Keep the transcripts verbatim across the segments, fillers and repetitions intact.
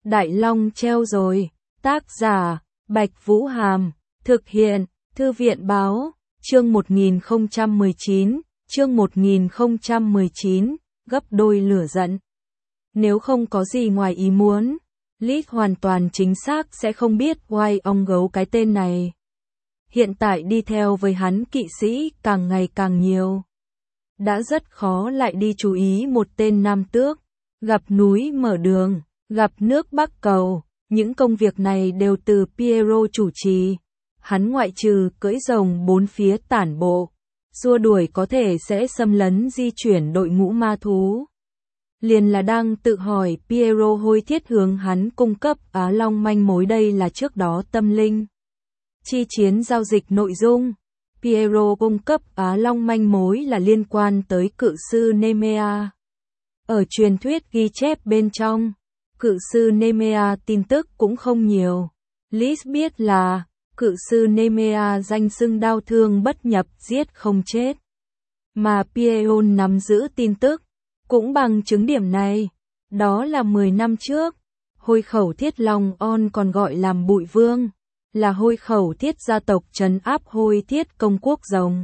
Đại Long treo rồi. Tác giả, Bạch Vũ Hàm. Thực hiện, Thư viện báo. Chương một nghìn không trăm mười chín. Chương một nghìn không trăm mười chín. Gấp đôi lửa giận. Nếu không có gì ngoài ý muốn, Liz hoàn toàn chính xác sẽ không biết White ong gấu cái tên này. Hiện tại đi theo với hắn kỵ sĩ càng ngày càng nhiều. Đã rất khó lại đi chú ý một tên nam tước. Gặp núi mở đường, gặp nước bắc cầu, những công việc này đều từ Piero chủ trì. Hắn ngoại trừ cưỡi rồng bốn phía tản bộ, xua đuổi có thể sẽ xâm lấn di chuyển đội ngũ ma thú. Liền là đang tự hỏi Piero hối thiết hướng hắn cung cấp Á Long manh mối, đây là trước đó tâm linh chi chiến giao dịch nội dung. Piero cung cấp Á Long manh mối là liên quan tới cự sư Nemea. Ở truyền thuyết ghi chép bên trong, cự sư Nemea tin tức cũng không nhiều. Liz biết là, cự sư Nemea danh xưng đao thương bất nhập, giết không chết. Mà Piero nắm giữ tin tức, cũng bằng chứng điểm này. Đó là mười năm trước, Hôi Khẩu Thiết Long On còn gọi làm Bụi Vương, là Hôi Khẩu Thiết gia tộc trấn áp Hôi Thiết công quốc rồng.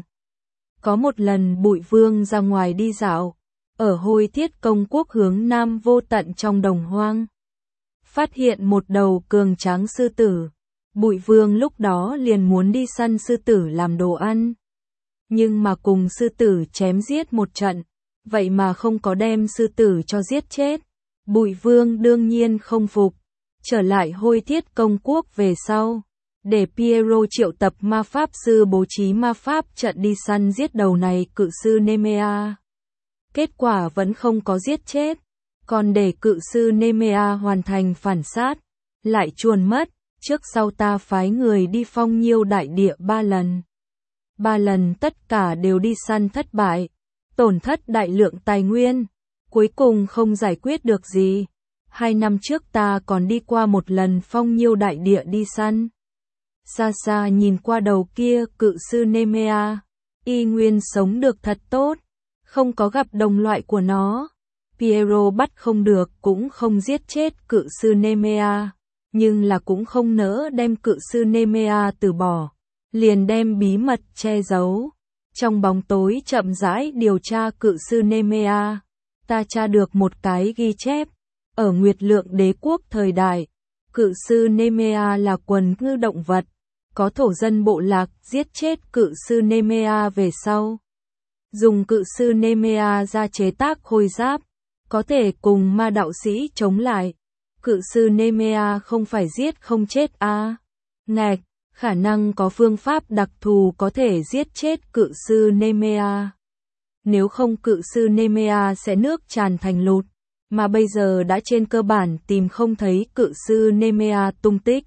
Có một lần Bụi Vương ra ngoài đi dạo, ở Hôi Thiết công quốc hướng nam vô tận trong đồng hoang. Phát hiện một đầu cường tráng sư tử. Bụi Vương lúc đó liền muốn đi săn sư tử làm đồ ăn. Nhưng mà cùng sư tử chém giết một trận, vậy mà không có đem sư tử cho giết chết. Bụi Vương đương nhiên không phục. Trở lại Hôi Thiết công quốc về sau, để Piero triệu tập ma pháp sư bố trí ma pháp trận đi săn giết đầu này cự sư Nemea. Kết quả vẫn không có giết chết, còn để cự sư Nemea hoàn thành phản sát, lại chuồn mất. Trước sau ta phái người đi Phong Nhiêu đại địa ba lần. Ba lần tất cả đều đi săn thất bại, tổn thất đại lượng tài nguyên, cuối cùng không giải quyết được gì. Hai năm trước ta còn đi qua một lần Phong Nhiêu đại địa đi săn. Xa xa nhìn qua đầu kia cự sư Nemea, y nguyên sống được thật tốt, không có gặp đồng loại của nó. Piero bắt không được cũng không giết chết cự sư Nemea, nhưng là cũng không nỡ đem cự sư Nemea từ bỏ, liền đem bí mật che giấu. Trong bóng tối chậm rãi điều tra cự sư Nemea, ta tra được một cái ghi chép. Ở Nguyệt Lượng đế quốc thời đại, cự sư Nemea là quần ngư động vật, có thổ dân bộ lạc giết chết cự sư Nemea về sau. Dùng cự sư Nemea ra chế tác khôi giáp, có thể cùng ma đạo sĩ chống lại. Cự sư Nemea không phải giết không chết à. Ngạch, khả năng có phương pháp đặc thù có thể giết chết cự sư Nemea. Nếu không cự sư Nemea sẽ nước tràn thành lụt, mà bây giờ đã trên cơ bản tìm không thấy cự sư Nemea tung tích.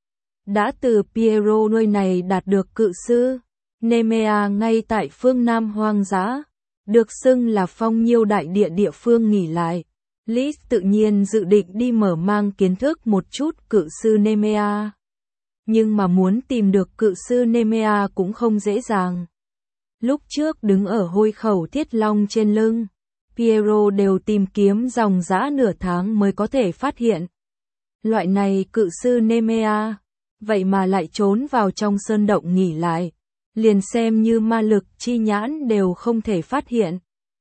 Đã từ Piero nơi này đạt được cự sư Nemea ngay tại phương Nam hoang dã, được xưng là Phong Nhiêu đại địa địa phương nghỉ lại. Liz tự nhiên dự định đi mở mang kiến thức một chút cự sư Nemea. Nhưng mà muốn tìm được cự sư Nemea cũng không dễ dàng. Lúc trước đứng ở Hôi Khẩu Thiết Long trên lưng, Piero đều tìm kiếm dòng dã nửa tháng mới có thể phát hiện. Loại này cự sư Nemea, vậy mà lại trốn vào trong sơn động nghỉ lại, liền xem như ma lực chi nhãn đều không thể phát hiện.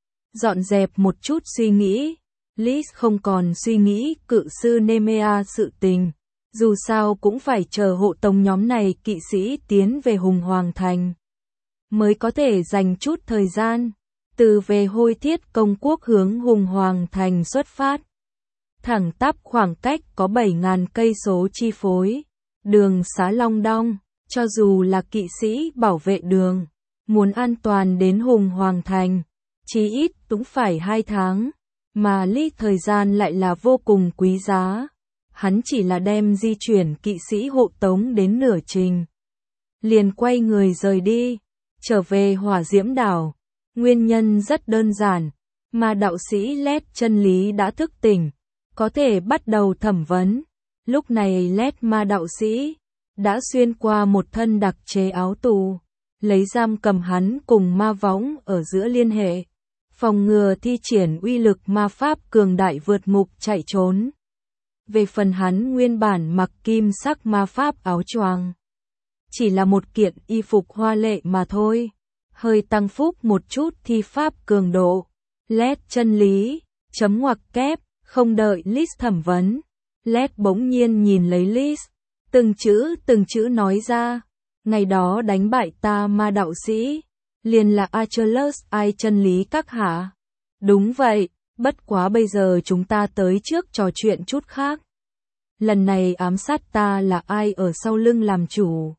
Dọn dẹp một chút suy nghĩ, Liz không còn suy nghĩ cự sư Nemea sự tình, dù sao cũng phải chờ hộ tống nhóm này kỵ sĩ tiến về Hùng Hoàng Thành, mới có thể dành chút thời gian, từ về Hôi Thiết công quốc hướng Hùng Hoàng Thành xuất phát. Thẳng tắp khoảng cách có bảy nghìn cây số chi phối, đường xá long đong, cho dù là kỵ sĩ bảo vệ đường, muốn an toàn đến Hùng Hoàng Thành, chí ít cũng phải hai tháng. Mà Lý thời gian lại là vô cùng quý giá. Hắn chỉ là đem di chuyển kỵ sĩ hộ tống đến nửa trình, liền quay người rời đi, trở về Hỏa Diễm đảo. Nguyên nhân rất đơn giản, mà đạo sĩ Lét chân lý đã thức tỉnh, có thể bắt đầu thẩm vấn. Lúc này Lét ma đạo sĩ đã xuyên qua một thân đặc chế áo tù, lấy giam cầm hắn cùng ma võng ở giữa liên hệ, phòng ngừa thi triển uy lực ma pháp cường đại vượt ngục chạy trốn. Về phần hắn nguyên bản mặc kim sắc ma pháp áo choàng, chỉ là một kiện y phục hoa lệ mà thôi, hơi tăng phúc một chút thi pháp cường độ. Led chân lý, chấm ngoặc kép, không đợi Liz thẩm vấn. Led bỗng nhiên nhìn lấy Liz, từng chữ từng chữ nói ra, ngày đó đánh bại ta ma đạo sĩ, liền là Achilles ai chân lý các hả? Đúng vậy, bất quá bây giờ chúng ta tới trước trò chuyện chút khác. Lần này ám sát ta là ai ở sau lưng làm chủ?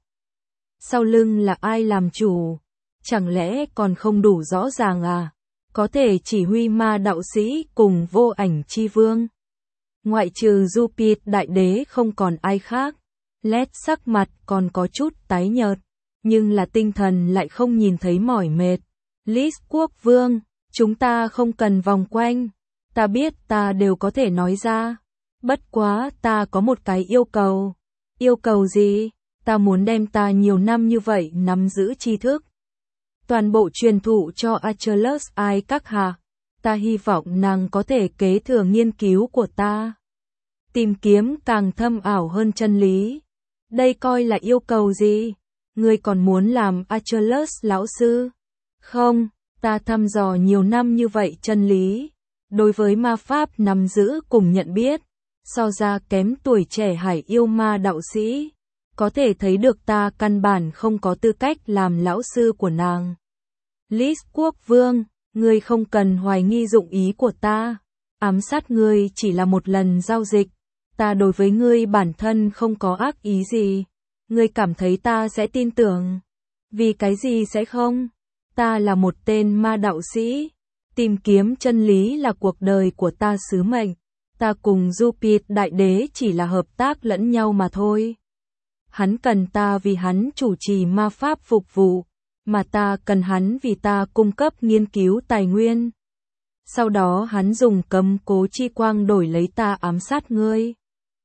Sau lưng là ai làm chủ? Chẳng lẽ còn không đủ rõ ràng à? Có thể chỉ huy ma đạo sĩ cùng vô ảnh chi vương. Ngoại trừ Jupiter đại đế không còn ai khác. Led sắc mặt còn có chút tái nhợt, nhưng là tinh thần lại không nhìn thấy mỏi mệt. Liz quốc vương, chúng ta không cần vòng quanh. Ta biết ta đều có thể nói ra. Bất quá ta có một cái yêu cầu. Yêu cầu gì? Ta muốn đem ta nhiều năm như vậy nắm giữ tri thức, toàn bộ truyền thụ cho Achilles ai các hạ. Ta hy vọng nàng có thể kế thừa nghiên cứu của ta, tìm kiếm càng thâm ảo hơn chân lý. Đây coi là yêu cầu gì? Ngươi còn muốn làm Achilles lão sư? Không, ta thăm dò nhiều năm như vậy chân lý, đối với ma pháp nắm giữ cùng nhận biết, so ra kém tuổi trẻ hải yêu ma đạo sĩ. Có thể thấy được ta căn bản không có tư cách làm lão sư của nàng. Liz quốc vương, ngươi không cần hoài nghi dụng ý của ta. Ám sát ngươi chỉ là một lần giao dịch. Ta đối với ngươi bản thân không có ác ý gì. Ngươi cảm thấy ta sẽ tin tưởng? Vì cái gì sẽ không? Ta là một tên ma đạo sĩ. Tìm kiếm chân lý là cuộc đời của ta sứ mệnh. Ta cùng Jupiter đại đế chỉ là hợp tác lẫn nhau mà thôi. Hắn cần ta vì hắn chủ trì ma pháp phục vụ, mà ta cần hắn vì ta cung cấp nghiên cứu tài nguyên. Sau đó hắn dùng cấm cố chi quang đổi lấy ta ám sát ngươi.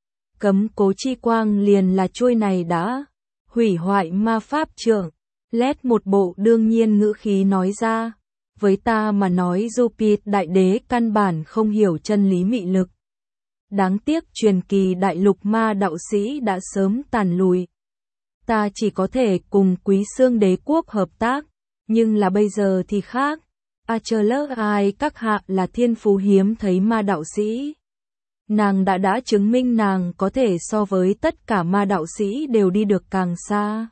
Cấm cố chi quang liền là chuôi này đã hủy hoại ma pháp trưởng. Led một bộ đương nhiên ngữ khí nói ra, với ta mà nói Jupiter đại đế căn bản không hiểu chân lý mị lực. Đáng tiếc truyền kỳ đại lục ma đạo sĩ đã sớm tàn lùi. Ta chỉ có thể cùng Quý Xương đế quốc hợp tác, nhưng là bây giờ thì khác. Achilles ai các hạ là thiên phú hiếm thấy ma đạo sĩ. Nàng đã đã chứng minh nàng có thể so với tất cả ma đạo sĩ đều đi được càng xa.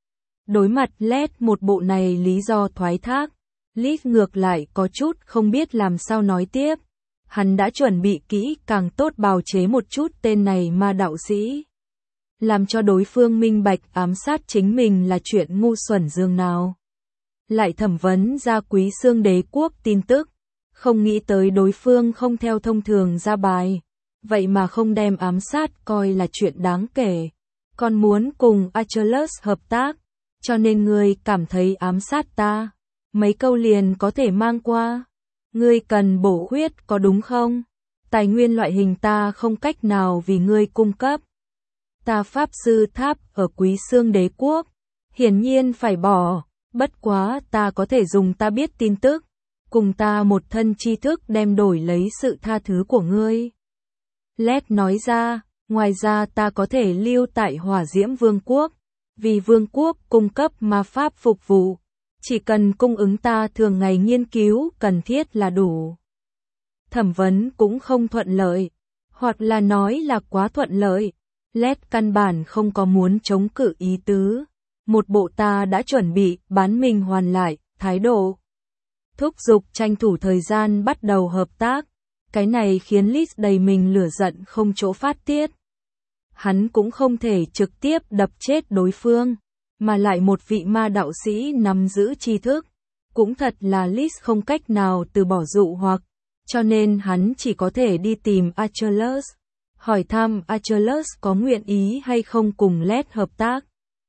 Đối mặt Led một bộ này lý do thoái thác, Liz ngược lại có chút không biết làm sao nói tiếp. Hắn đã chuẩn bị kỹ càng tốt bào chế một chút tên này ma đạo sĩ, làm cho đối phương minh bạch ám sát chính mình là chuyện ngu xuẩn dường nào. Lại thẩm vấn ra Quý Xương đế quốc tin tức, không nghĩ tới đối phương không theo thông thường ra bài, vậy mà không đem ám sát coi là chuyện đáng kể, còn muốn cùng Achilles hợp tác, cho nên ngươi cảm thấy ám sát ta, mấy câu liền có thể mang qua. Ngươi cần bổ khuyết có đúng không? Tài nguyên loại hình ta không cách nào vì ngươi cung cấp. Ta pháp sư tháp ở Quý Xương đế quốc, hiển nhiên phải bỏ, bất quá ta có thể dùng ta biết tin tức, cùng ta một thân tri thức đem đổi lấy sự tha thứ của ngươi. Led nói ra, ngoài ra ta có thể lưu tại Hỏa Diễm Vương quốc, vì Vương quốc cung cấp ma pháp phục vụ. Chỉ cần cung ứng ta thường ngày nghiên cứu cần thiết là đủ. Thẩm vấn cũng không thuận lợi, hoặc là nói là quá thuận lợi. Led căn bản không có muốn chống cự ý tứ. Một bộ ta đã chuẩn bị bán mình hoàn lại, thái độ. Thúc giục tranh thủ thời gian bắt đầu hợp tác. Cái này khiến Liz đầy mình lửa giận không chỗ phát tiết. Hắn cũng không thể trực tiếp đập chết đối phương, mà lại một vị ma đạo sĩ nắm giữ tri thức, cũng thật là Liz không cách nào từ bỏ dụ hoặc, cho nên hắn chỉ có thể đi tìm Achilles, hỏi thăm Achilles có nguyện ý hay không cùng Led hợp tác.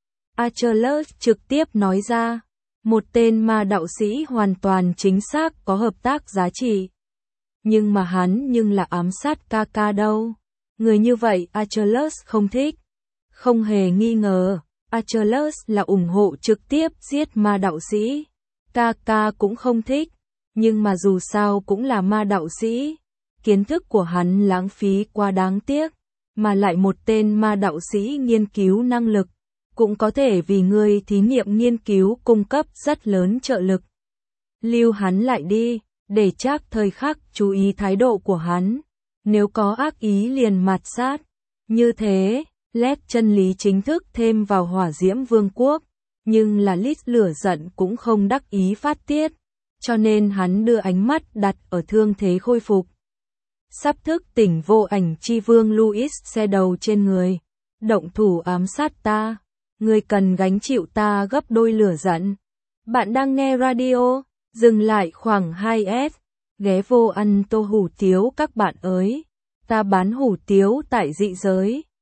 Achilles trực tiếp nói ra, một tên ma đạo sĩ hoàn toàn chính xác có hợp tác giá trị. Nhưng mà hắn nhưng là ám sát ca ca đâu. Người như vậy Achilles không thích. Không hề nghi ngờ, Achilles là ủng hộ trực tiếp giết ma đạo sĩ. Ca ca cũng không thích, nhưng mà dù sao cũng là ma đạo sĩ. Kiến thức của hắn lãng phí quá đáng tiếc. mà lại một tên ma đạo sĩ nghiên cứu năng lực, cũng có thể vì ngươi thí nghiệm nghiên cứu cung cấp rất lớn trợ lực. Lưu hắn lại đi, để Trác thời khắc chú ý thái độ của hắn, nếu có ác ý liền mạt sát. Như thế, Lét chân lý chính thức thêm vào hỏa diễm vương quốc, nhưng là Lít lửa giận cũng không đắc ý phát tiết, cho nên hắn đưa ánh mắt đặt ở thương thế khôi phục. Sắp thức tỉnh vô ảnh chi vương Louis xe đầu trên người, động thủ ám sát ta, ngươi cần gánh chịu ta gấp đôi lửa giận. Bạn đang nghe radio, dừng lại khoảng hai s, ghé vô ăn tô hủ tiếu các bạn ơi, ta bán hủ tiếu tại dị giới.